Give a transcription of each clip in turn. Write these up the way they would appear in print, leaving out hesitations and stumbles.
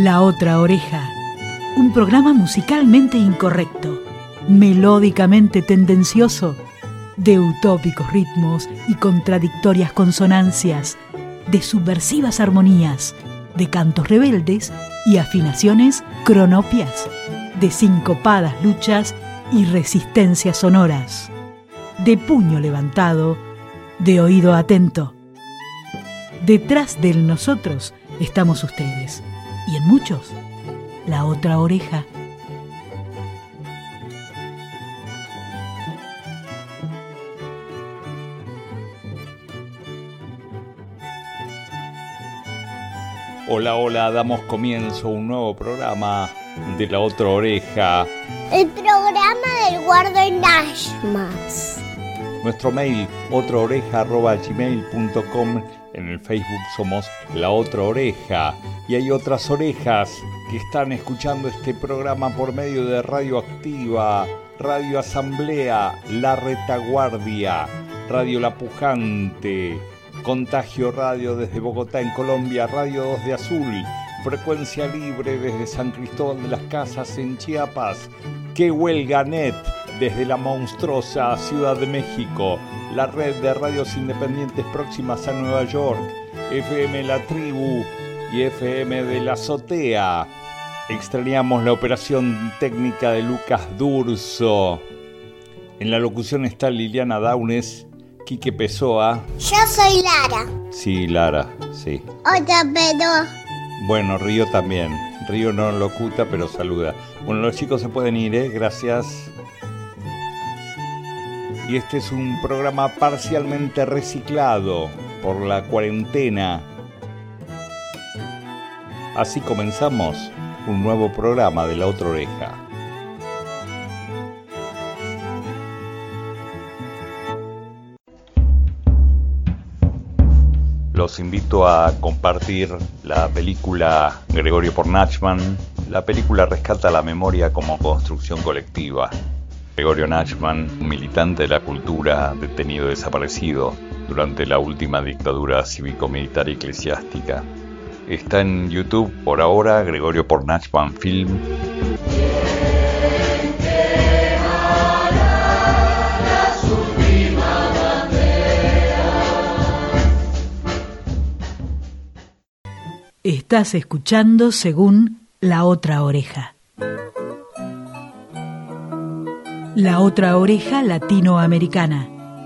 La Otra Oreja, un programa musicalmente incorrecto, melódicamente tendencioso, de utópicos ritmos y contradictorias consonancias, de subversivas armonías, de cantos rebeldes y afinaciones cronopias, de sincopadas luchas y resistencias sonoras, de puño levantado, de oído atento. Detrás del nosotros estamos ustedes, y en muchos, la otra oreja. Hola, hola, damos comienzo a un nuevo programa de La Otra Oreja. El programa del Guardo en Ashmas. Nuestro mail, otraoreja@gmail.com. En el Facebook somos La Otra Oreja. Y hay otras orejas que están escuchando este programa por medio de Radio Activa, Radio Asamblea, La Retaguardia, Radio La Pujante, Contagio Radio desde Bogotá en Colombia, Radio 2 de Azul, Frecuencia Libre desde San Cristóbal de las Casas en Chiapas, Que Huelga Net desde la monstruosa Ciudad de México, la red de radios independientes próximas a Nueva York, FM La Tribu y FM de la Azotea. Extrañamos la operación técnica de Lucas Durso. En la locución está Liliana Daunes, Quique Pessoa. Yo soy Lara. Sí, Lara, sí. Otra pero. Bueno, Río también. Río no locuta, pero saluda. Bueno, los chicos se pueden ir, gracias. Y este es un programa parcialmente reciclado por la cuarentena. Así comenzamos un nuevo programa de La Otra Oreja. Los invito a compartir la película Gregorio por Nachman. La película rescata la memoria como construcción colectiva. Gregorio Nachman, un militante de la cultura detenido desaparecido durante la última dictadura cívico-militar y eclesiástica. Está en YouTube por ahora, Gregorio por Nachman Film. Estás escuchando según La Otra Oreja. La Otra Oreja Latinoamericana.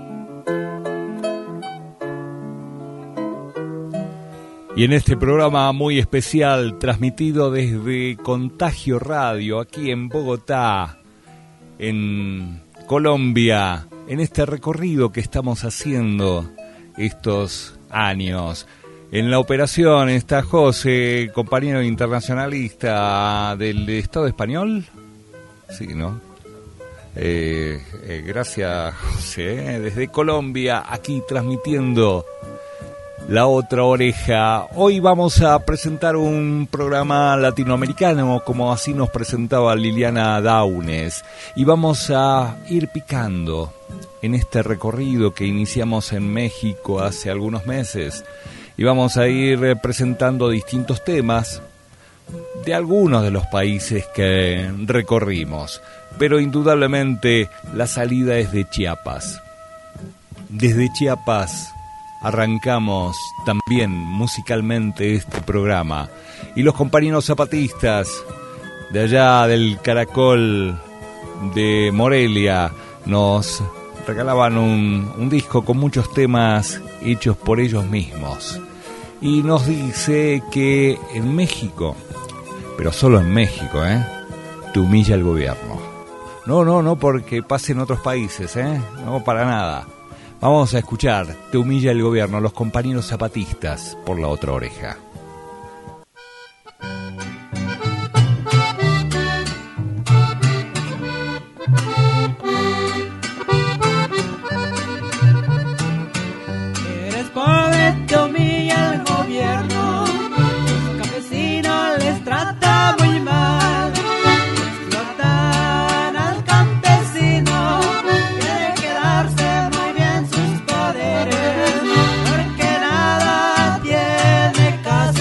Y en este programa muy especial, transmitido desde Contagio Radio, aquí en Bogotá, en Colombia, en este recorrido que estamos haciendo estos años. En la operación está José, compañero internacionalista del Estado español. Sí, ¿no? Gracias, José. Desde Colombia, aquí transmitiendo La Otra Oreja. Hoy vamos a presentar un programa latinoamericano, como así nos presentaba Liliana Daunes. Y vamos a ir picando en este recorrido que iniciamos en México hace algunos meses. Y vamos a ir presentando distintos temas de algunos de los países que recorrimos. Pero indudablemente la salida es de Chiapas. Desde Chiapas arrancamos también musicalmente este programa. Y los compañeros zapatistas de allá del Caracol de Morelia nos regalaban un disco con muchos temas hechos por ellos mismos. Y nos dice que en México, pero solo en México, te humilla el gobierno. No porque pase en otros países, no para nada. Vamos a escuchar Te humilla el gobierno, los compañeros zapatistas por La Otra Oreja. Eres pobre, te humilla el gobierno, los campesinos les trata muy mal, explotan al campesino, quiere quedarse muy bien sus poderes, porque nada tiene caso.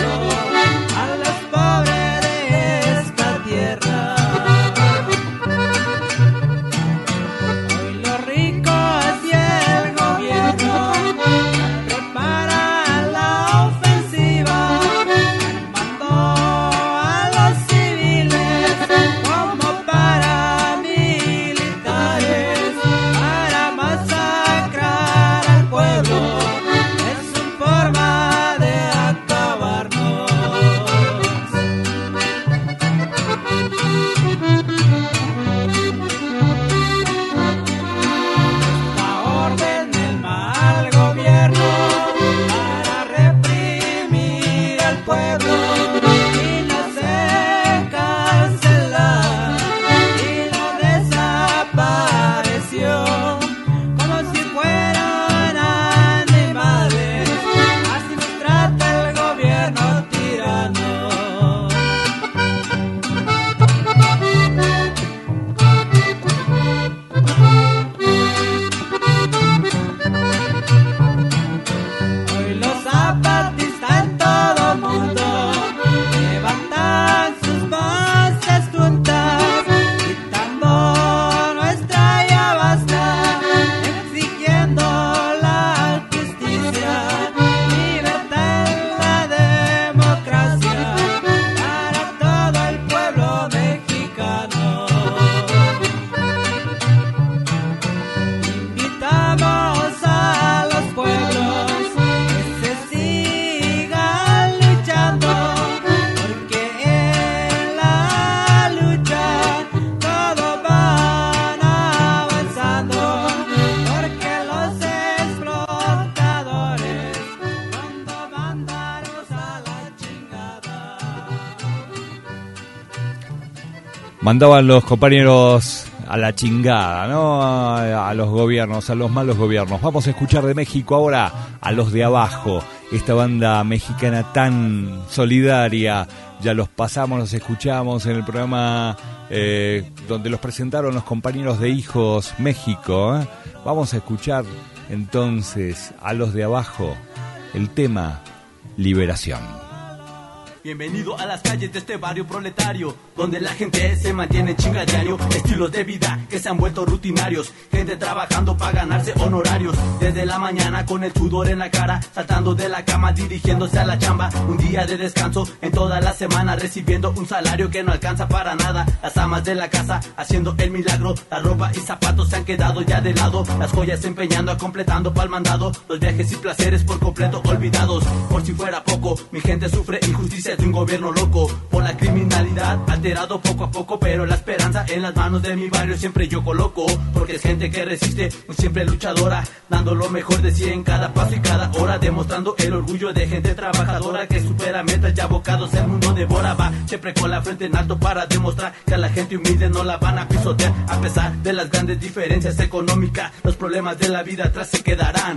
mandaban los compañeros a la chingada, ¿no? A los gobiernos, a los malos gobiernos. Vamos a escuchar de México ahora a Los de Abajo, esta banda mexicana tan solidaria. Ya los pasamos, los escuchamos en el programa donde los presentaron los compañeros de Hijos México. Vamos a escuchar entonces a Los de Abajo, el tema Liberación. Bienvenido a las calles de este barrio proletario, donde la gente se mantiene chinga diario. Estilos de vida que se han vuelto rutinarios, gente trabajando para ganarse honorarios. Desde la mañana con el sudor en la cara, saltando de la cama, dirigiéndose a la chamba. Un día de descanso en toda la semana, recibiendo un salario que no alcanza para nada. Las amas de la casa haciendo el milagro, la ropa y zapatos se han quedado ya de lado. Las joyas completando pa'l mandado, los viajes y placeres por completo olvidados. Por si fuera poco, mi gente sufre injusticia de un gobierno loco, por la criminalidad alterado poco a poco, pero la esperanza en las manos de mi barrio siempre yo coloco, porque es gente que resiste, siempre luchadora, dando lo mejor de sí en cada paso y cada hora, demostrando el orgullo de gente trabajadora que supera metas y abocados el mundo devora. Va siempre con la frente en alto para demostrar que a la gente humilde no la van a pisotear, a pesar de las grandes diferencias económicas, los problemas de la vida atrás se quedarán.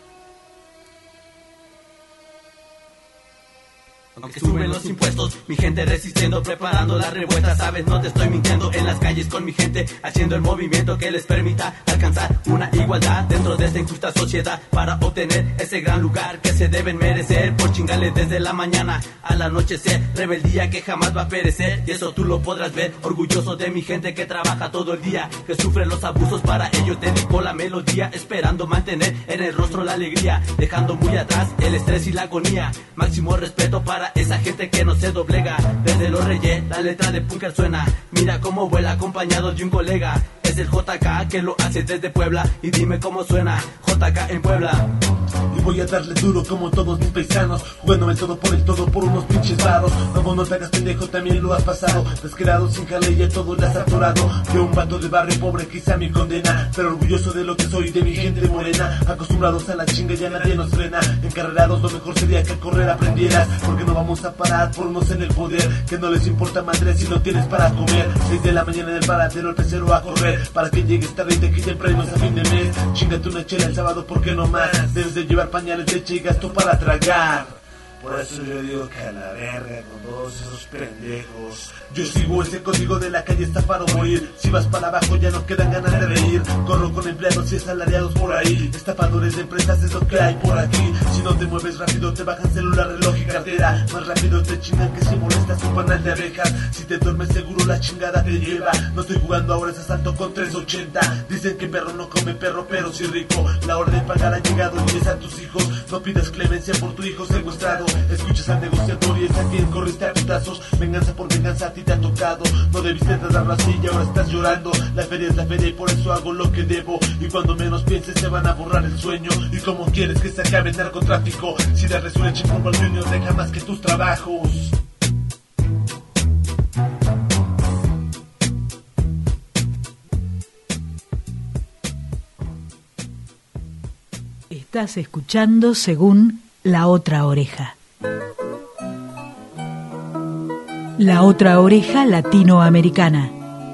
Aunque suben los impuestos, mi gente resistiendo, preparando la revuelta, sabes, no te estoy mintiendo. En las calles con mi gente, haciendo el movimiento que les permita alcanzar una igualdad dentro de esta injusta sociedad, para obtener ese gran lugar que se deben merecer. Por chingarle desde la mañana al anochecer, rebeldía que jamás va a perecer, y eso tú lo podrás ver. Orgulloso de mi gente que trabaja todo el día, que sufre los abusos, para ellos dedico la melodía, esperando mantener en el rostro la alegría, dejando muy atrás el estrés y la agonía. Máximo respeto para esa gente que no se doblega. Desde los Reyes la letra de Punker suena, mira cómo vuela acompañado de un colega. Es el JK que lo hace desde Puebla, y dime cómo suena JK en Puebla. Y voy a darle duro como todos mis paisanos, jugándome todo por el todo por unos pinches varos. No te hagas pendejo, también lo has pasado, desquerado sin jale y a todo le has atorado. Yo un vato de barrio pobre quizá mi condena, pero orgulloso de lo que soy, de mi gente morena. Acostumbrados a la chinga ya nadie nos frena, encarrerados lo mejor sería que a correr aprendieras, porque no vamos a parar por unos en el poder, que no les importa madre si no tienes para comer. 6 de la mañana en el paradero, el pecero a correr, para que llegues tarde y te quiten premios a fin de mes. Chíngate una chela el sábado, porque no más, debes de llevar pañales, leche y gasto para tragar. Por eso yo digo que a la verga con todos esos pendejos. Yo sigo ese código de la calle, está para morir. Si vas para abajo ya no quedan ganas de reír. Corro con empleados y asalariados por ahí, estafadores de empresas es lo que hay por aquí. Si no te mueves rápido te bajan celular, reloj y cartera. Más rápido te chingan que si molestas un panal de abejas. Si te duermes seguro la chingada te lleva. No estoy jugando ahora, es asalto con 380. Dicen que perro no come perro, pero sí rico. La orden pagar ha llegado y es a tus hijos. No pidas clemencia por tu hijo secuestrado. Escuchas al negociador y es a quien corriste a putazos. Venganza por venganza a ti te ha tocado. No debiste tratarlo así y ahora estás llorando. La feria es la feria y por eso hago lo que debo. Y cuando menos pienses te van a borrar el sueño. ¿Y cómo quieres que se acabe el narcotráfico? Si de resurrección por el Junior deja más que tus trabajos. Estás escuchando Según La Otra Oreja. La Otra Oreja Latinoamericana.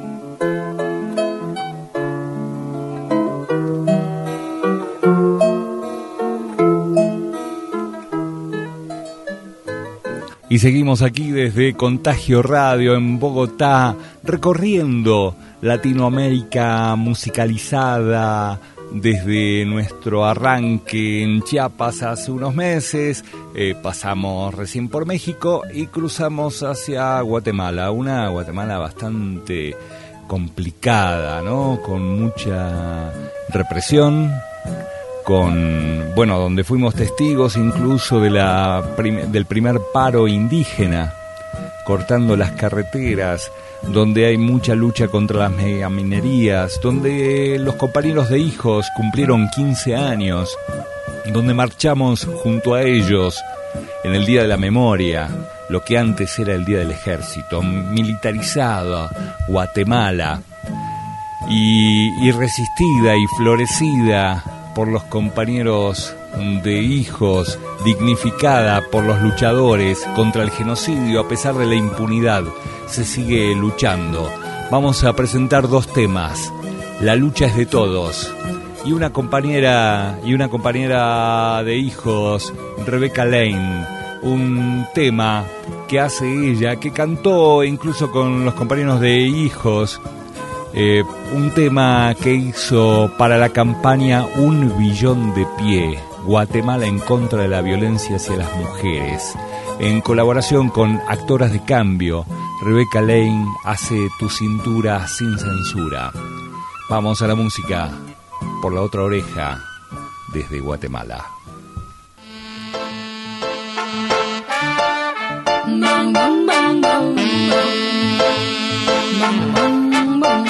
Y seguimos aquí desde Contagio Radio en Bogotá, recorriendo Latinoamérica musicalizada desde nuestro arranque en Chiapas hace unos meses. Pasamos recién por México y cruzamos hacia Guatemala, una Guatemala bastante complicada, ¿no? Con mucha represión, donde fuimos testigos incluso de del primer paro indígena, cortando las carreteras, donde hay mucha lucha contra las megaminerías, donde los compañeros de Hijos cumplieron 15 años, donde marchamos junto a ellos en el Día de la Memoria, lo que antes era el Día del Ejército, militarizado Guatemala, y resistida y florecida por los compañeros de Hijos, dignificada por los luchadores contra el genocidio. A pesar de la impunidad, se sigue luchando vamos a presentar dos temas. La lucha es de todos. Y una compañera de hijos, Rebecca Lane, un tema que hace ella, que cantó incluso con los compañeros de hijos, un tema que hizo para la campaña Un Billón de Pie, Guatemala en contra de la violencia hacia las mujeres. En colaboración con Actoras de Cambio, Rebecca Lane hace Tu Cintura Sin Censura. Vamos a la música por la otra oreja desde Guatemala. Bang, bang, bang, bang, bang, bang, bang.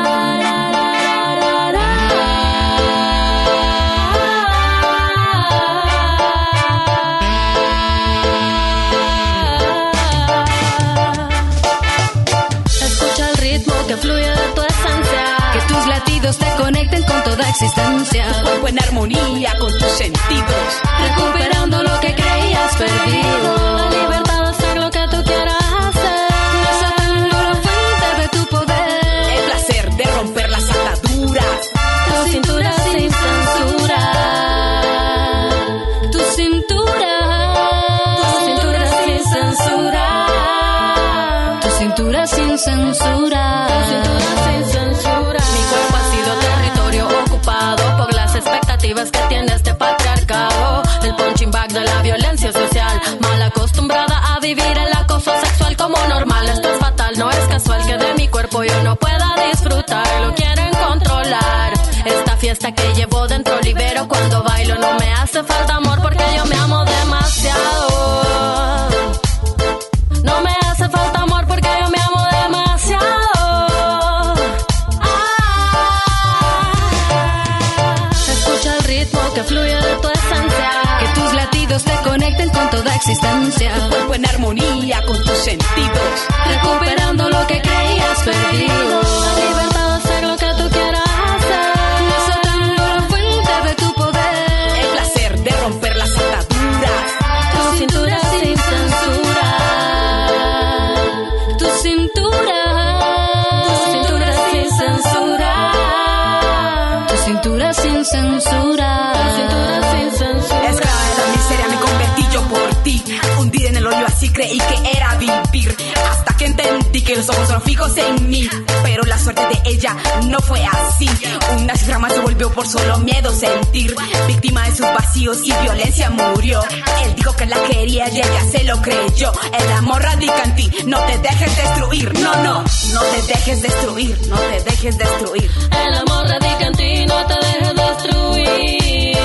Escucha el ritmo que fluye de tu esencia, que tus latidos te conecten con toda existencia. Tu cuerpo en armonía con tus sentidos, recuperando lo que creías perdido. La libertad de hacer lo que tú quieras hacer, desatando la fuente de tu poder. El placer de romper las ataduras. Tu cintura sin censura. Tu cintura. Tu cintura sin censura. Tu cintura sin censura. Tu cintura sin censura. Mi cuerpo ha sido territorio ocupado por las expectativas que tiene este patriarcado. El punching bag de la violencia social, mal acostumbrada a vivir el acoso sexual como normal. Esto es fatal, no es casual que de mi cuerpo yo no pueda disfrutar. Lo quieren controlar. Esta fiesta que llevo dentro libero cuando bailo. No me hace falta amor porque yo me amo demasiado. No me hace falta amor porque yo me amo demasiado. Escucha el ritmo que fluye de tu esencia, que tus latidos te conecten con toda existencia. Tu cuerpo en armonía con tus sentidos, recuperando lo que creías perdido. La libertad de hacer lo que tú quieras hacer, desatando la fuente de tu poder. El placer de romper las ataduras. Tu cintura sin censura. Tu cintura. Tu cintura sin censura. Tu cintura sin censura. Tu cintura sin censura. Esclava de la miseria me convertí yo por ti. Hundida en el hoyo así creí que era vivir, hasta que entendí que los ojos son fijos en mí. Pero la suerte de ella no fue así. Una cifra más se volvió por solo miedo sentir. Víctima de sus vacíos y violencia murió. Él dijo que la quería y ella se lo creyó. El amor radica en ti, no te dejes destruir. No, no, no te dejes destruir. No te dejes destruir. El amor radica en ti, no te dejes destruir.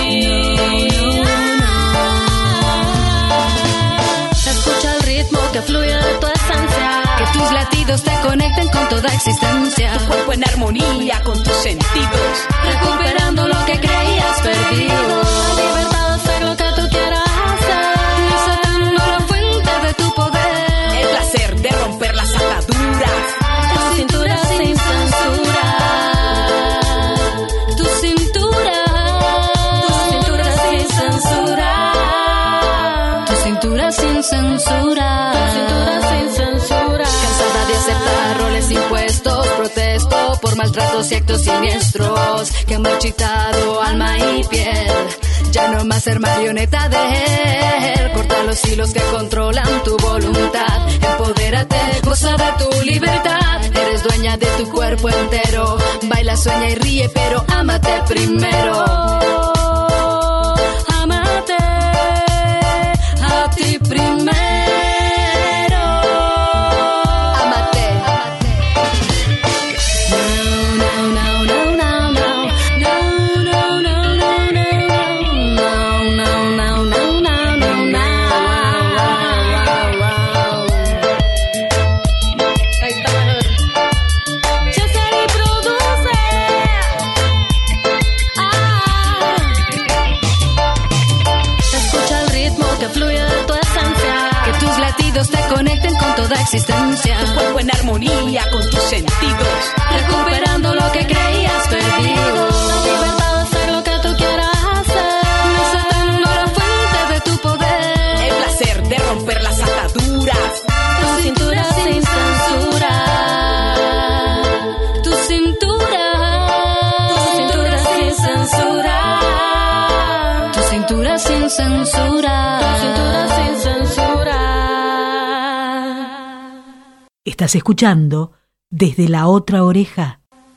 Escucha el ritmo que fluye de tu esencia, que tus latidos te conecten con toda existencia. Tu cuerpo en armonía con tus sentidos, recuperando lo que creías perdido. La libertad de hacer lo que tú quieras hacer, desatando la fuente de tu poder. El placer de romper las ataduras. Tu cintura sin censura. Tu cintura. Tu cintura sin censura. Tu cintura sin censura. Tu cintura sin censura. Cansada de aceptar roles impuestos, protesto por maltratos y actos siniestros que han marchitado alma y piel. Ya no más ser marioneta de él. Corta los hilos que controlan tu voluntad. Empodérate, goza de tu libertad. Eres dueña de tu cuerpo entero. Baila, sueña y ríe, pero ámate primero. Ámate a ti primero. Te conecten con toda existencia. Tu cuerpo en armonía con tus sentidos, recuperando lo que creías perdido. La libertad de hacer lo que tú quieras hacer, desatando la fuente de tu poder. El placer de romper las ataduras. Tu cintura sin censura. censura. Tu cintura sin censura. Estás escuchando Desde la Otra Oreja.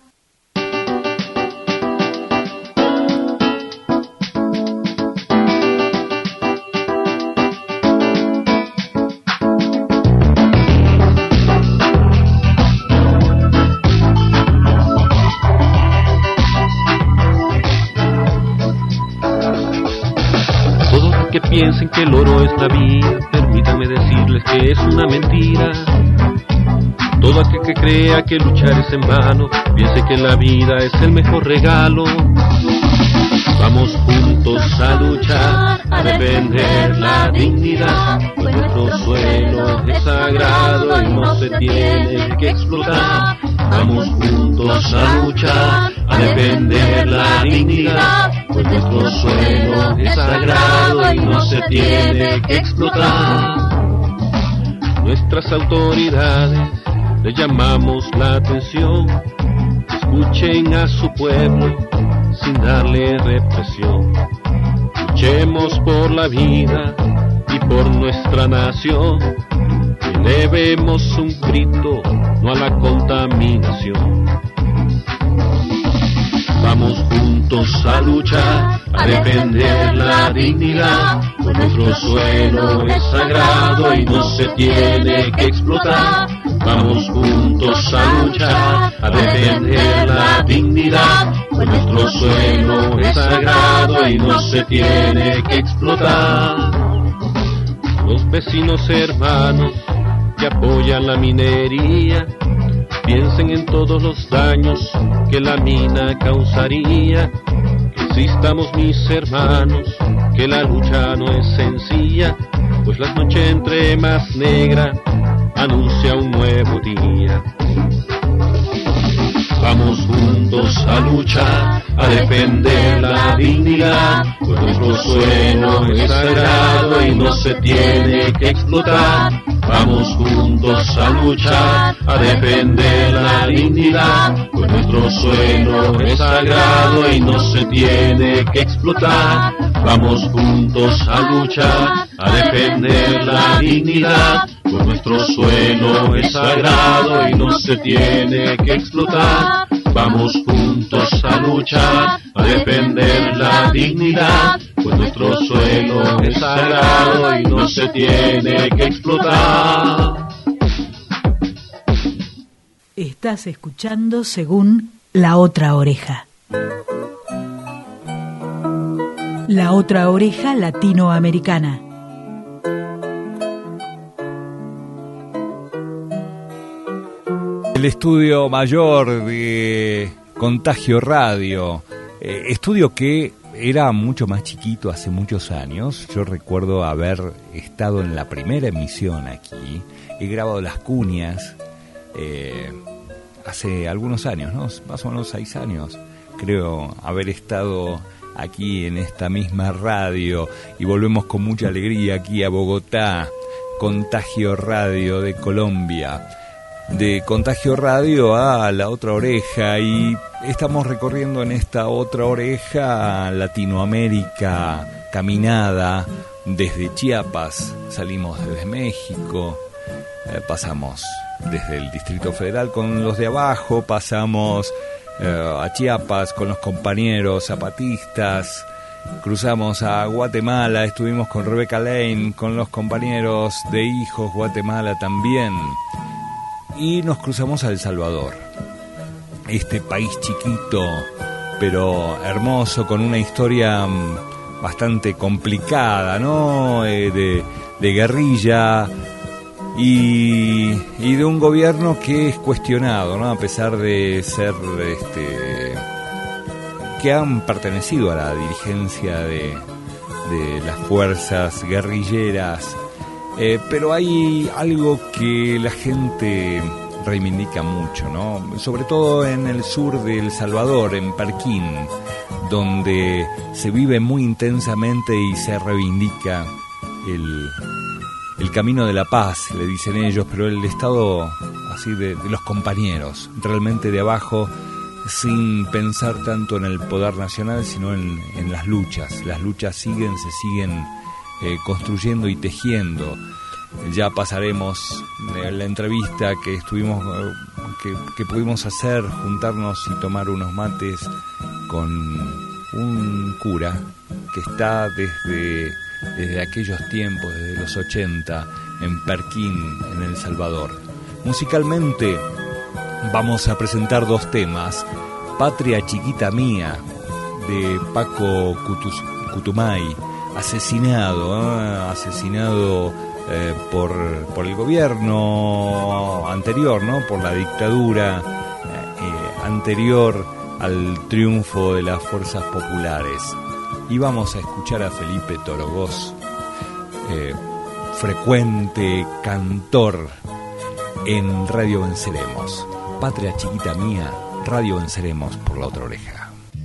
Que piensen que el oro es la vida, permítanme decirles que es una mentira. Todo aquel que crea que luchar es en vano, piense que la vida es el mejor regalo. Vamos juntos a luchar, a defender la dignidad, pues nuestro suelo es sagrado y no se tiene que explotar. Vamos juntos a luchar, a defender la dignidad, pues nuestro suelo es sagrado y no se tiene que explotar. Nuestras autoridades les llamamos la atención, escuchen a su pueblo sin darle represión. Luchemos por la vida y por nuestra nación, elevemos un grito, no a la contaminación. Vamos juntos a luchar, a defender la dignidad, pues nuestro suelo es sagrado y no se tiene que explotar. Vamos juntos a luchar, a defender la dignidad, pues nuestro suelo es sagrado y no se tiene que explotar. Los vecinos hermanos que apoyan la minería, piensen en todos los daños que la mina causaría. Que existamos, mis hermanos, que la lucha no es sencilla, pues la noche entre más negra anuncia un nuevo día. Vamos juntos a luchar, a defender la dignidad, pues nuestro suelo es sagrado y no se tiene que explotar. Vamos juntos a luchar, a defender la dignidad, pues nuestro suelo es sagrado y no se tiene que explotar. Vamos juntos a luchar, a defender la dignidad, pues nuestro suelo es sagrado y no se tiene que explotar. Vamos juntos a luchar, a defender la dignidad, pues nuestro suelo es sagrado y no se tiene que explotar. Estás escuchando Según La Otra Oreja. La Otra Oreja Latinoamericana. El estudio mayor de Contagio Radio, estudio que era mucho más chiquito hace muchos años. Yo recuerdo haber estado en la primera emisión aquí. He grabado las cuñas hace algunos años, ¿no? Más o menos 6 años. Creo haber estado aquí en esta misma radio y volvemos con mucha alegría aquí a Bogotá. Contagio Radio de Colombia. De Contagio Radio a La Otra Oreja, y estamos recorriendo en esta otra oreja Latinoamérica, caminada desde Chiapas, salimos desde México, pasamos desde el Distrito Federal con los de abajo, pasamos a Chiapas con los compañeros zapatistas, cruzamos a Guatemala, estuvimos con Rebeca Lane, con los compañeros de Hijos Guatemala también. Y nos cruzamos a El Salvador, este país chiquito pero hermoso, con una historia bastante complicada, ¿no? De guerrilla y de un gobierno que es cuestionado, ¿no? A pesar de ser que han pertenecido a la dirigencia de las fuerzas guerrilleras. Pero hay algo que la gente reivindica mucho, ¿no? Sobre todo en el sur de El Salvador, en Parquín, donde se vive muy intensamente y se reivindica el camino de la paz, le dicen ellos, pero el estado así de los compañeros, realmente de abajo, sin pensar tanto en el poder nacional, sino en las luchas. Las luchas se siguen construyendo y tejiendo. Ya pasaremos la entrevista que estuvimos, que pudimos hacer, juntarnos y tomar unos mates con un cura que está desde aquellos tiempos, desde los 80, en Perquín, en El Salvador. Musicalmente vamos a presentar dos temas: Patria Chiquita Mía, de Paco Cutumay, asesinado por el gobierno anterior, ¿no? Por la dictadura anterior al triunfo de las fuerzas populares. Y vamos a escuchar a Felipe Torogós, frecuente cantor en Radio Venceremos. Patria Chiquita Mía, Radio Venceremos por la otra oreja.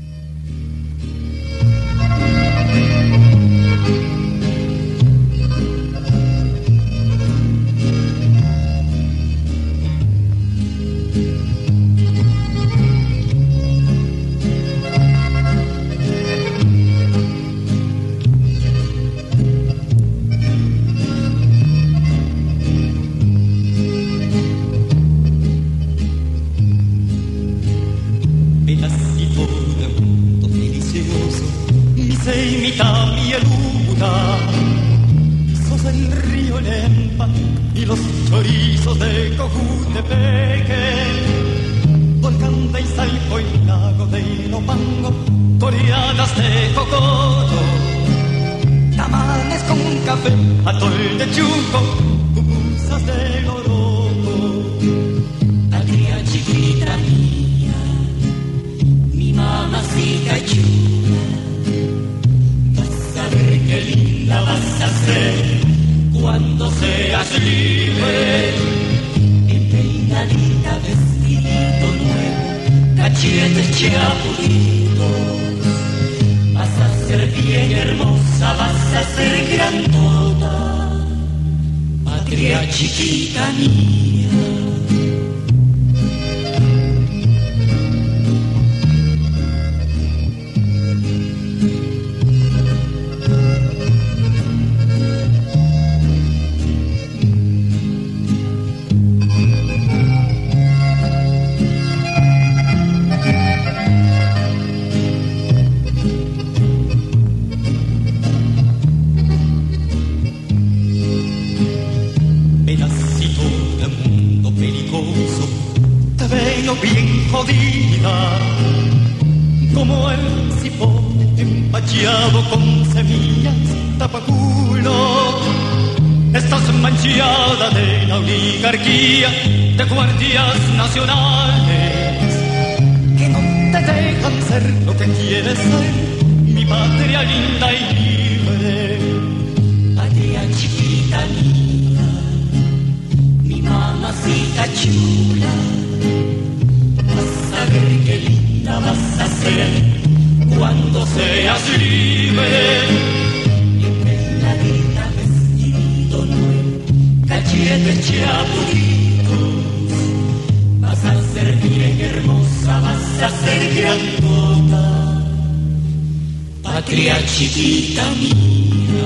De guardias nacionales que no te dejan ser lo que quieres ser, mi patria linda y libre. Patria chiquita mía, mi mamacita chula, vas a ver qué linda vas a ser cuando seas libre. Y en peladita vestido nuevo, cachetes chapuritos, vas a ser bien hermosa, vas a ser grandota, patria chiquita mía.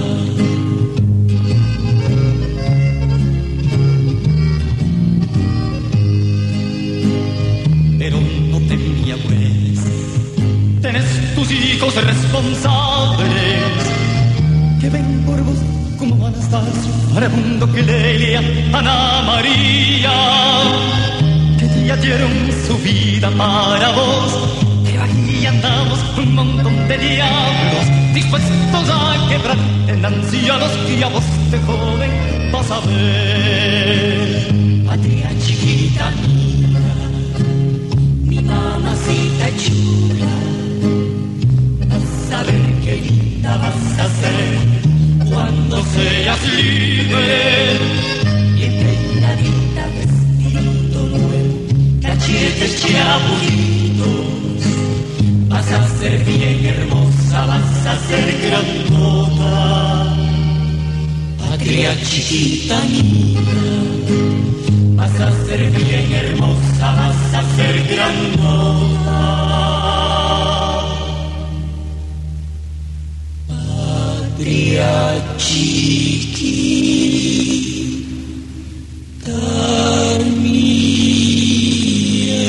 Pero no te me agües, tenés tus hijos responsables que ven por vos como Anastasio, Farabundo, Clelia, Ana María, que ya dieron su vida para vos. Pero aquí andamos un montón de diablos dispuestos a quebrar en ancianos que a vos de joven vas a ver. Patria chiquita mía, mi mamacita chula, vas a ver qué linda vas a ser cuando seas libre. Y en peinadita vestido nuevo, cachetes chapuritos, vas a ser bien hermosa, vas a ser grandota, patria chiquita mía, vas a ser bien hermosa, vas a ser grandiosa. Patria chiquita mía.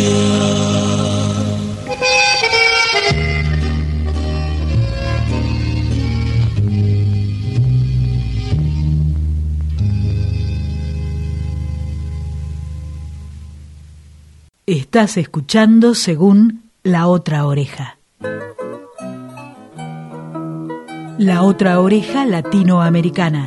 Estás escuchando según La Otra Oreja. La Otra Oreja Latinoamericana.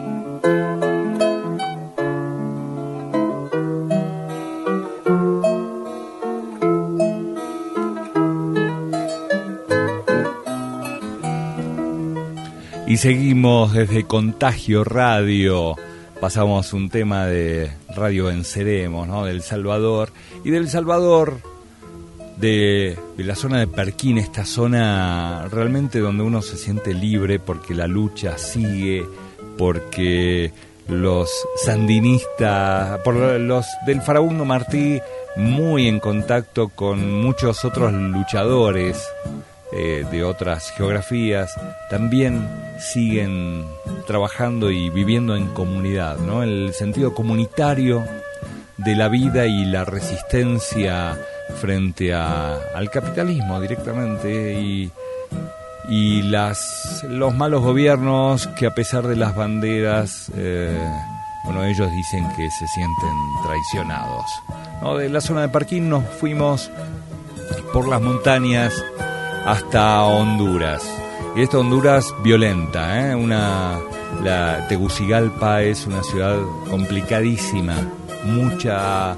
Y seguimos desde Contagio Radio. Pasamos un tema de Radio Venceremos, ¿no? Del Salvador. Y del Salvador, de la zona de Perquín, esta zona realmente donde uno se siente libre porque la lucha sigue, porque los sandinistas, por los del Farabundo Martí, muy en contacto con muchos otros luchadores de otras geografías, también siguen trabajando y viviendo en comunidad, ¿no? El sentido comunitario de la vida y la resistencia frente al capitalismo directamente y los malos gobiernos que, a pesar de las banderas, ellos dicen que se sienten traicionados, ¿no? De la zona de Perquín nos fuimos por las montañas hasta Honduras. Y esta Honduras violenta, la Tegucigalpa es una ciudad complicadísima, mucha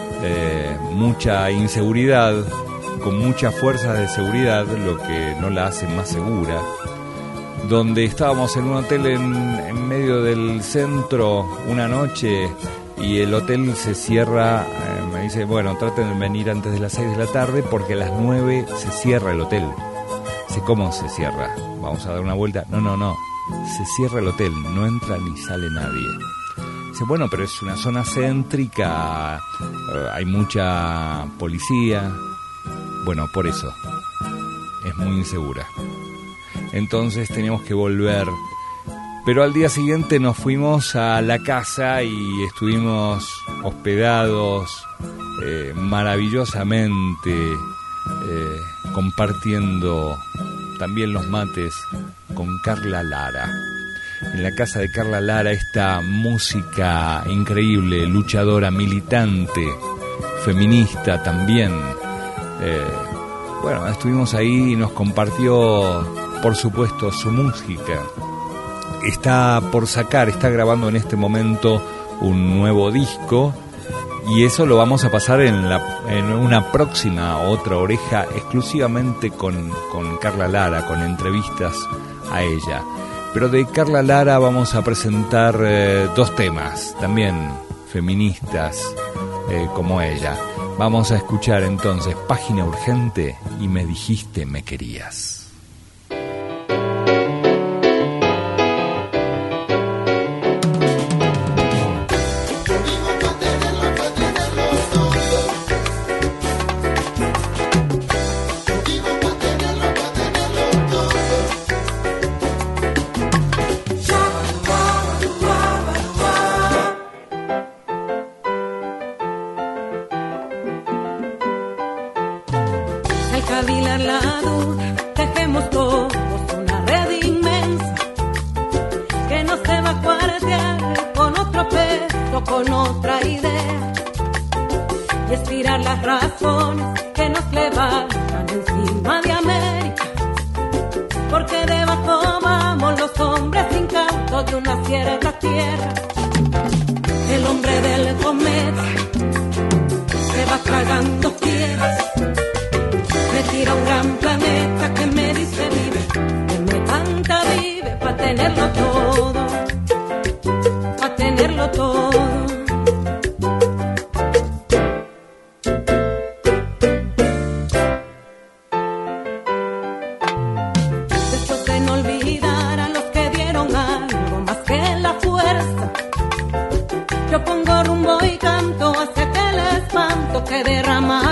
inseguridad, con muchas fuerzas de seguridad, lo que no la hace más segura. Donde estábamos en un hotel en medio del centro una noche y el hotel se cierra, me dice, bueno, traten de venir antes de las 6 de la tarde porque a las 9 se cierra el hotel. Dice, ¿cómo se cierra? Vamos a dar una vuelta. No, se cierra el hotel, no entra ni sale nadie. Dice, bueno, pero es una zona céntrica, hay mucha policía. Bueno, por eso, es muy insegura. Entonces teníamos que volver. Pero al día siguiente nos fuimos a la casa y estuvimos hospedados maravillosamente, compartiendo también los mates con Carla Lara. En la casa de Carla Lara, esta música increíble, luchadora, militante, feminista también. Estuvimos ahí y nos compartió, por supuesto, su música. Está grabando en este momento un nuevo disco y eso lo vamos a pasar en una próxima Otra Oreja exclusivamente con Carla Lara, con entrevistas a ella. Pero de Carla Lara vamos a presentar dos temas también feministas como ella. Vamos a escuchar entonces Página Urgente y Me Dijiste Me Querías. Yo pongo rumbo y canto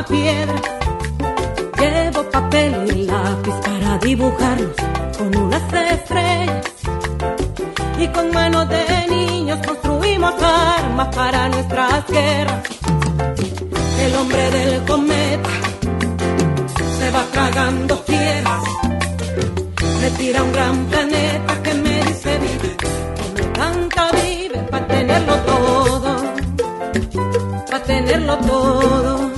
piedras. Llevo papel y lápiz para dibujarlos con unas estrellas. Y con manos de niños construimos armas para nuestras guerras. El hombre del cometa se va tragando tierras. Me tira un gran planeta que me dice vive. Me encanta vive para tenerlo todo. Para tenerlo todo.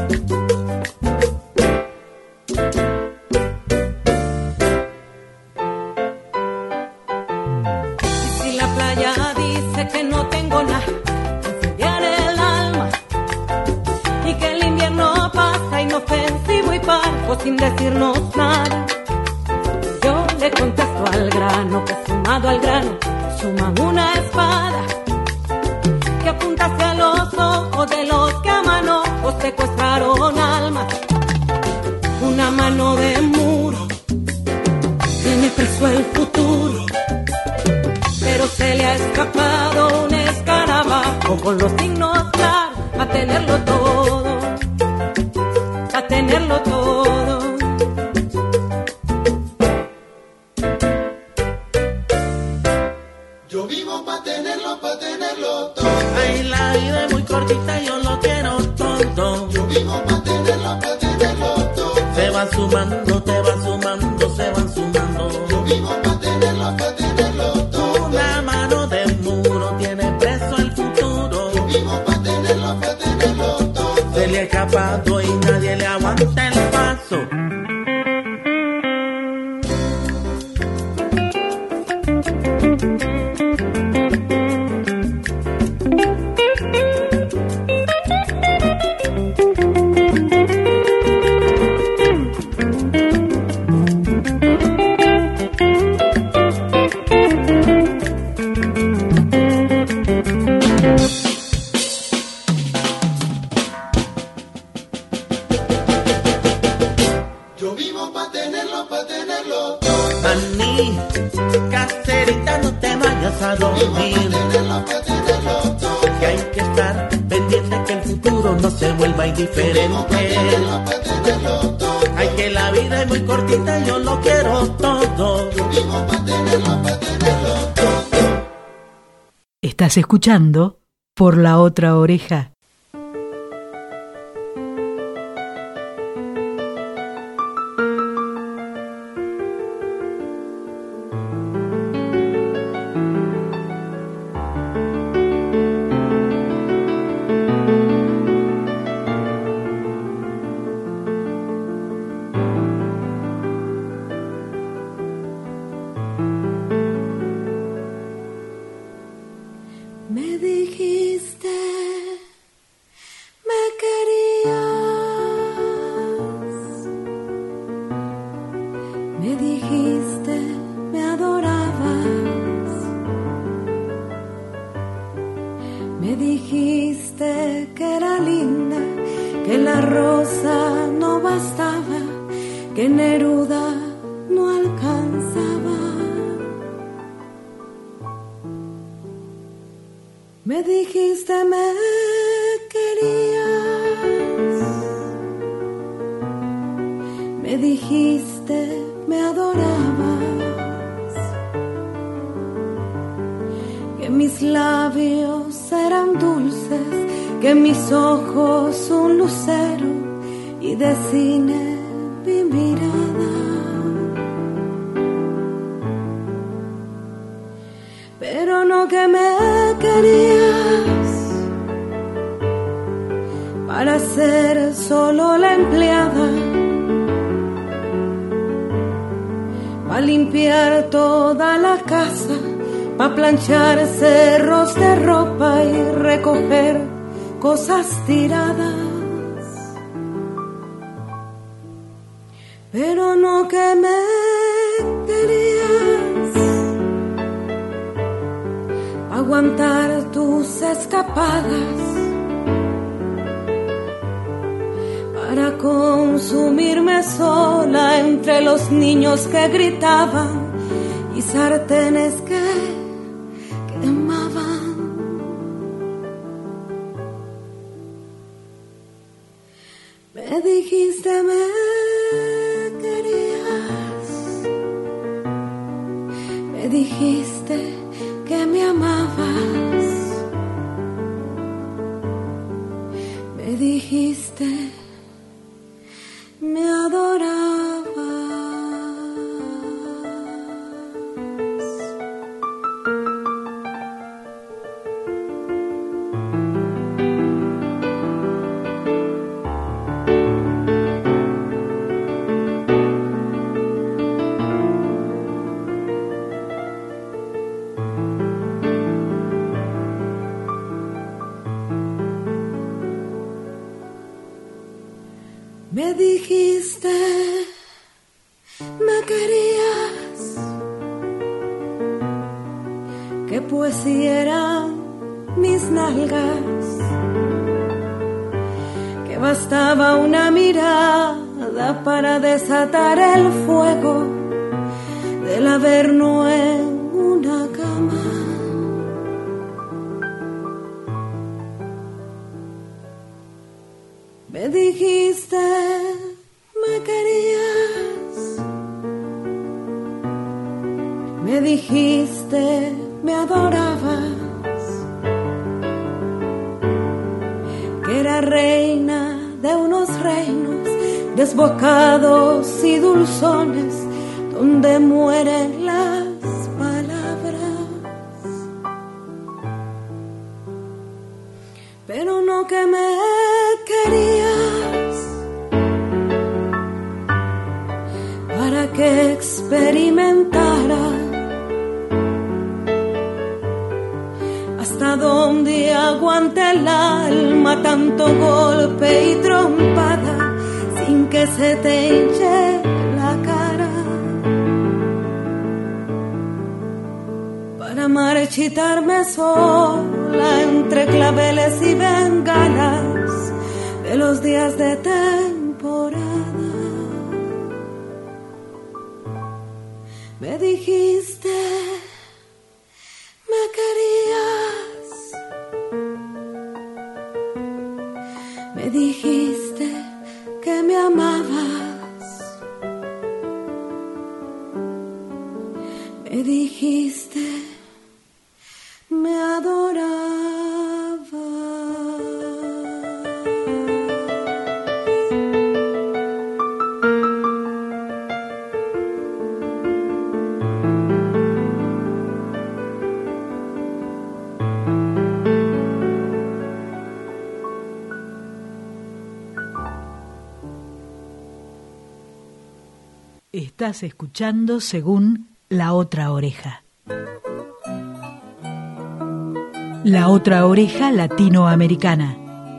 Que no tengo nada que incendiar el alma y que el invierno pasa inofensivo y parco sin decirnos nada. Yo le contesto al grano que sumado al grano suman una espada que apunta hacia los ojos de los que a manojos secuestraron almas. Una mano de muro tiene preso el futuro, pero se le ha escapado un escarabajo con los signos claros a tenerlo todo, a tenerlo todo. Yo vivo pa' tenerlo todo. Ay, la vida es muy cortita, yo lo quiero todo. Yo vivo pa' tenerlo todo. Se van sumando, te van sumando, se van sumando. Yo vivo pa' tenerlo todo. Una mano de muro tiene preso el futuro. Yo vivo pa' tenerlo todo. Se le ha escapado y nadie le aguanta el paso. A dormir, que hay que estar pendiente que el futuro no se vuelva indiferente. Ay, que la vida es muy cortita, yo lo quiero todo. Yo vivo pa' tenerlo todo. Estás escuchando Por la Otra Oreja. Planchar cerros de ropa y recoger cosas tiradas, pero no que me querías aguantar tus escapadas para consumirme sola entre los niños que gritaban y sartenes que Me dijiste me querías, me dijiste que me amabas, me dijiste me adorabas. Me dijiste, me querías, que poesía eran mis nalgas, que bastaba una mirada para desatar el fuego del averno en una cama. Me dijiste, me querías, me dijiste, me adorabas, que era reina de unos reinos desbocados y dulzones donde mueren las palabras, pero no que me querías para que experimentara hasta donde aguante el alma tanto golpe y trompada sin que se te hinche la cara, para marchitarme sola entre claveles y bengalas de los días de temporada. Me dijiste, me querías, me dijiste que me amabas, me dijiste, me adorabas. Estás escuchando Según La Otra Oreja. La Otra Oreja Latinoamericana.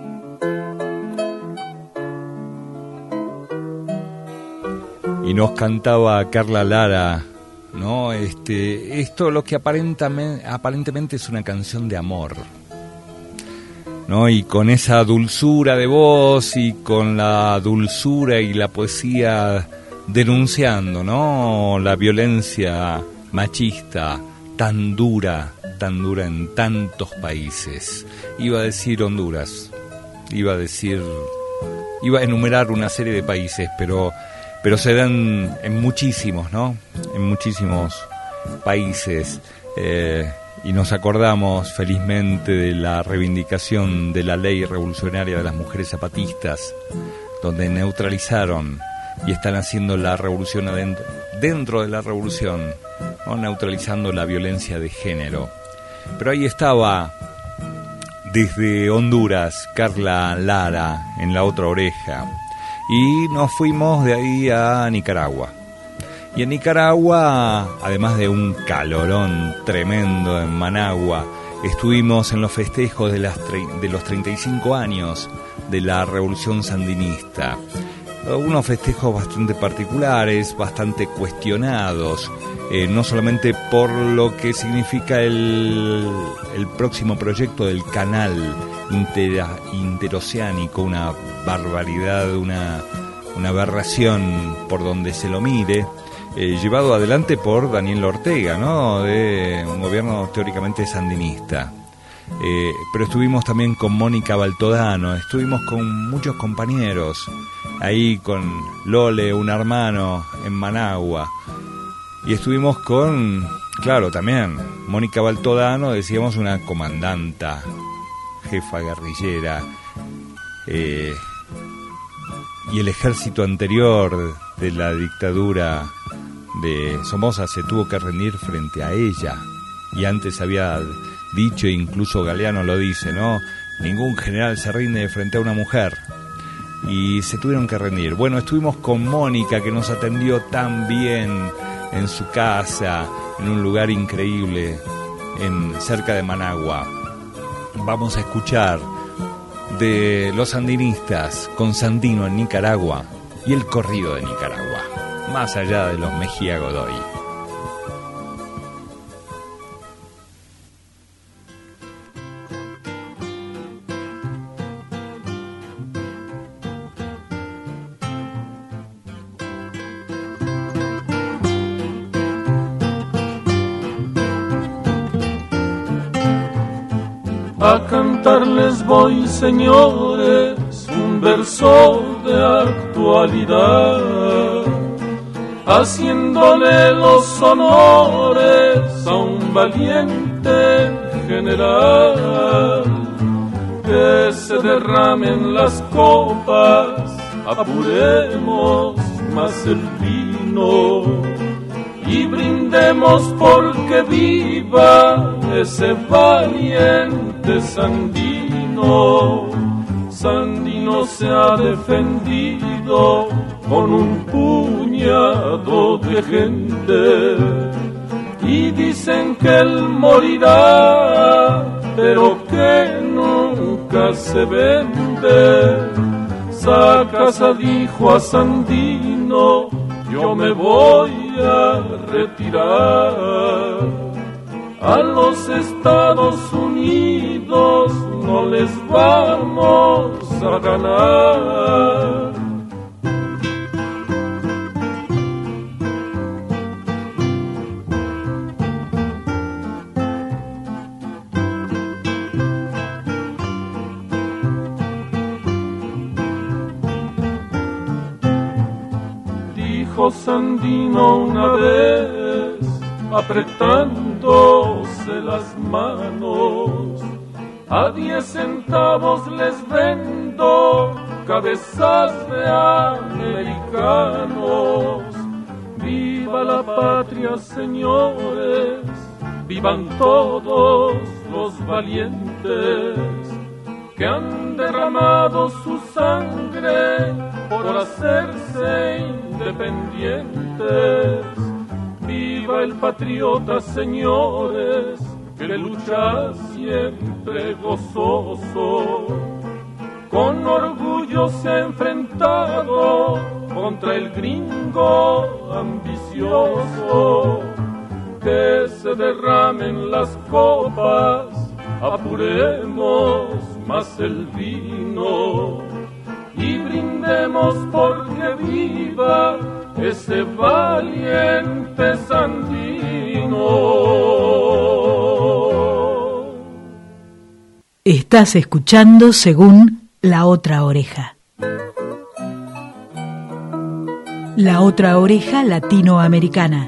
Y nos cantaba Carla Lara, ¿no? Esto lo que aparentemente es una canción de amor, ¿no? Y con esa dulzura de voz y con la dulzura y la poesía denunciando, ¿no? La violencia machista tan dura en tantos países. Iba a decir Honduras, iba a enumerar una serie de países, pero se dan en muchísimos, ¿no? En muchísimos países. Y nos acordamos felizmente de la reivindicación de la ley revolucionaria de las mujeres zapatistas, donde neutralizaron y están haciendo la revolución dentro de la revolución, ¿no? Neutralizando la violencia de género. Pero ahí estaba desde Honduras Carla Lara en La Otra Oreja, y nos fuimos de ahí a Nicaragua. Y en Nicaragua, además de un calorón tremendo en Managua, estuvimos en los festejos de los 35 años de la Revolución Sandinista. Unos festejos bastante particulares, bastante cuestionados, no solamente por lo que significa el próximo proyecto del canal interoceánico, una barbaridad, una aberración por donde se lo mire, llevado adelante por Daniel Ortega, ¿no? De un gobierno teóricamente sandinista. pero estuvimos también con Mónica Baltodano, estuvimos con muchos compañeros, ahí con Lole, un hermano, en Managua, y estuvimos con, claro, también Mónica Baltodano, decíamos una comandanta, jefa guerrillera, y el ejército anterior de la dictadura de Somoza se tuvo que rendir frente a ella, y antes había dicho, incluso Galeano lo dice, ¿no? Ningún general se rinde frente a una mujer, y se tuvieron que rendir. Bueno, estuvimos con Mónica, que nos atendió tan bien en su casa, en un lugar increíble, cerca de Managua. Vamos a escuchar de los sandinistas con Sandino en Nicaragua y el corrido de Nicaragua, más allá de los Mejía Godoy. A cantarles voy, señores, un verso de actualidad, haciéndole los honores a un valiente general. Que se derramen las copas, apuremos más el vino y brindemos porque viva ese valiente Sandino. Sandino se ha defendido con un puñado de gente y dicen que él morirá, pero que nunca se vende. Sacasa dijo a Sandino: yo me voy a retirar a los Estados Unidos, no les vamos a ganar. Dijo Sandino una vez, apretándose las manos: a 10 centavos les vendo cabezas de americanos. Viva la patria, señores, vivan todos los valientes que han derramado su sangre por hacerse independientes. Viva el patriota, señores, que lucha siempre gozoso. Con orgullo se ha enfrentado contra el gringo ambicioso. Que se derramen las copas, apuremos más el vino y brindemos porque viva ese valiente Sandino. Estás escuchando Según La Otra Oreja. La Otra Oreja Latinoamericana.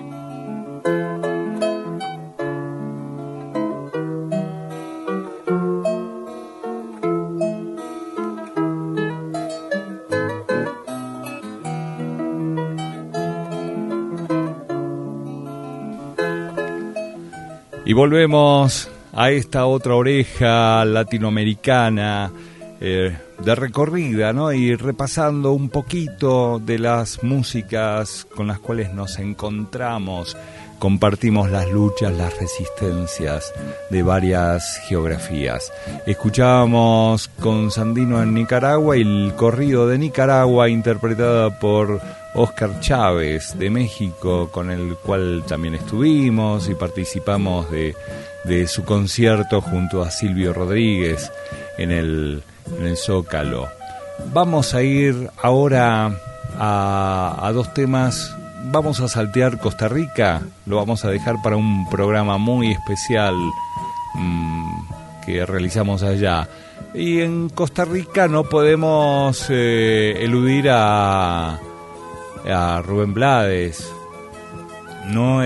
Y volvemos a esta otra oreja latinoamericana de recorrida, ¿no? Y repasando un poquito de las músicas con las cuales nos encontramos, compartimos las luchas, las resistencias de varias geografías. Escuchábamos con Sandino en Nicaragua y el corrido de Nicaragua interpretada por Óscar Chávez de México, con el cual también estuvimos y participamos de su concierto junto a Silvio Rodríguez en el Zócalo. Vamos a ir ahora a dos temas. Vamos a saltear Costa Rica, lo vamos a dejar para un programa muy especial que realizamos allá. Y en Costa Rica no podemos eludir a Rubén Blades, ¿no?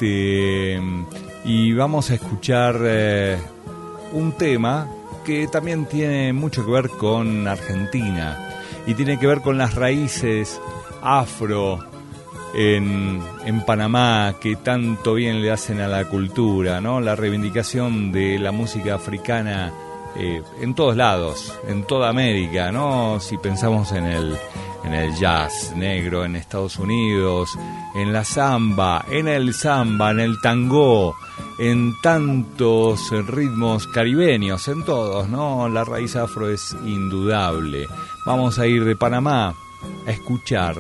Y vamos a escuchar un tema que también tiene mucho que ver con Argentina y tiene que ver con las raíces afro en Panamá, que tanto bien le hacen a la cultura, ¿no? La reivindicación de la música africana en todos lados, en toda América, ¿no? Si pensamos en el jazz negro en Estados Unidos, en la samba, en el tango, en tantos ritmos caribeños, en todos, ¿no? La raíz afro es indudable. Vamos a ir de Panamá a escuchar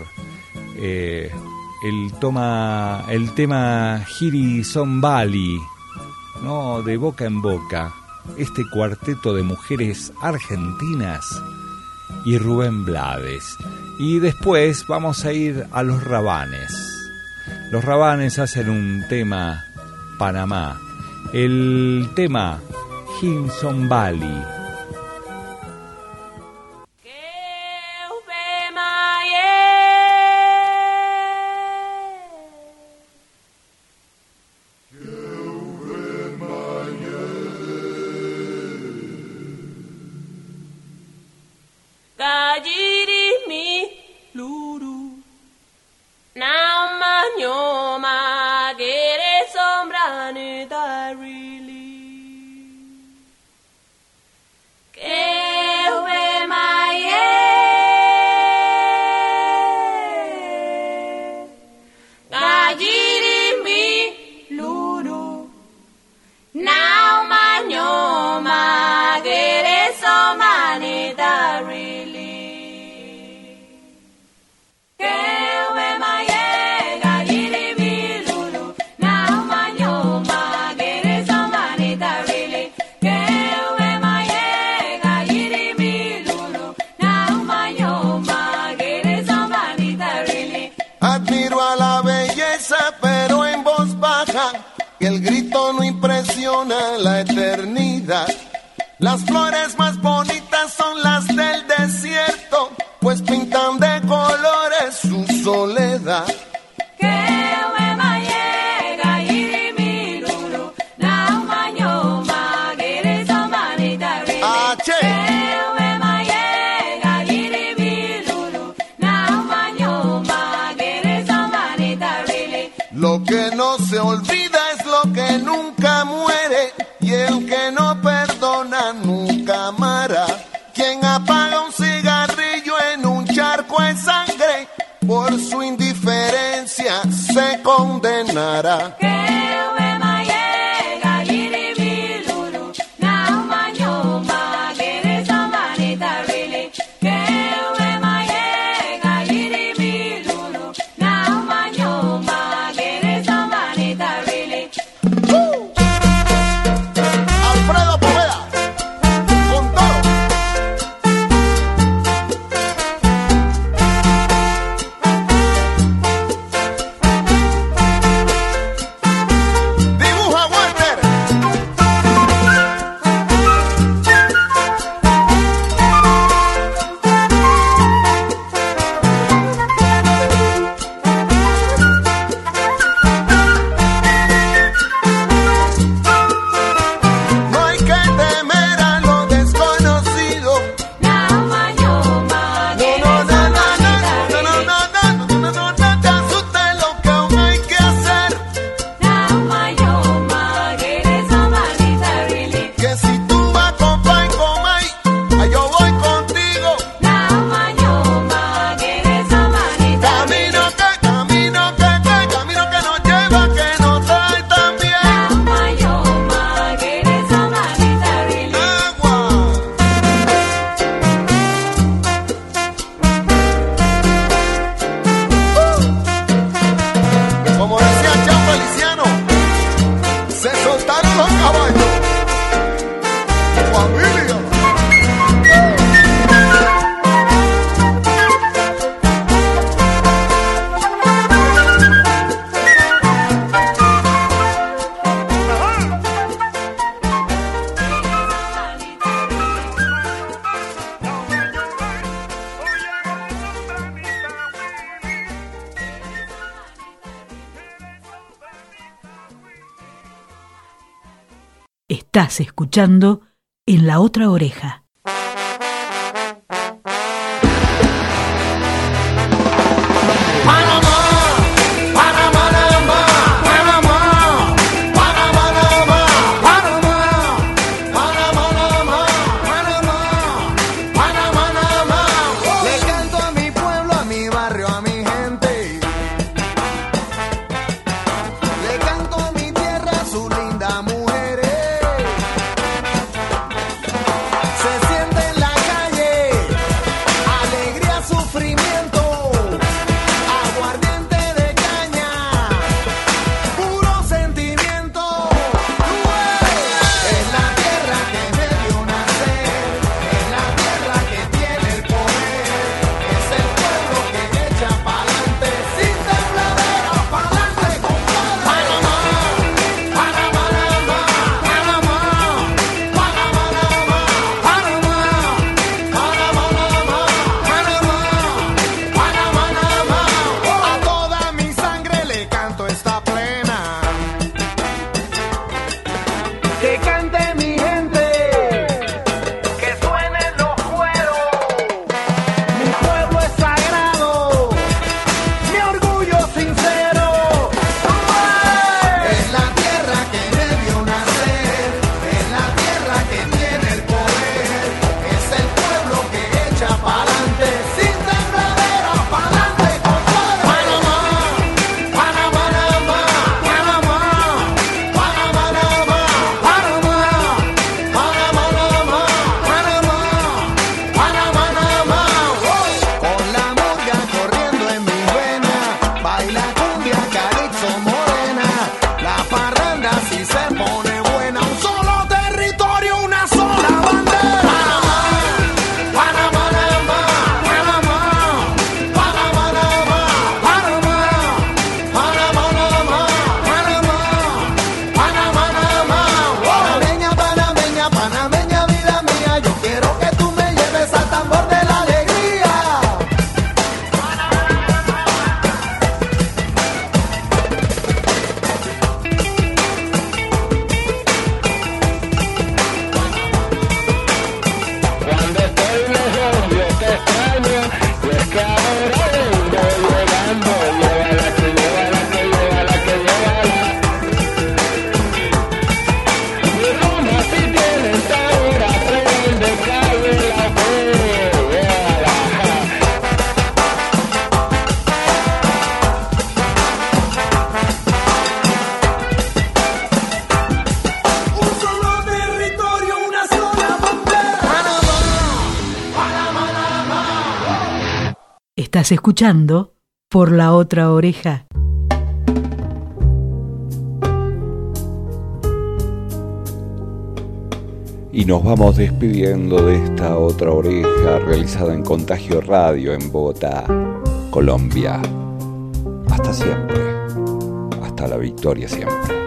el tema Hiri Son Bali, ¿no? De Boca en Boca, este cuarteto de mujeres argentinas y Rubén Blades. Y después vamos a ir a los Rabanes. Los Rabanes hacen un tema Panamá, el tema Hiri Son Bali. El grito no impresiona la eternidad. Las flores más bonitas son las del desierto, pues pintan de colores su soledad. Lo que no se olvida es lo que nunca muere, y el que no perdona nunca amará. Quien apaga un cigarrillo en un charco de sangre, por su indiferencia se condenará. Estás escuchando En la Otra Oreja. Estás escuchando Por la Otra Oreja. Y nos vamos despidiendo de esta Otra Oreja realizada en Contagio Radio en Bogotá, Colombia. Hasta siempre. Hasta la victoria siempre.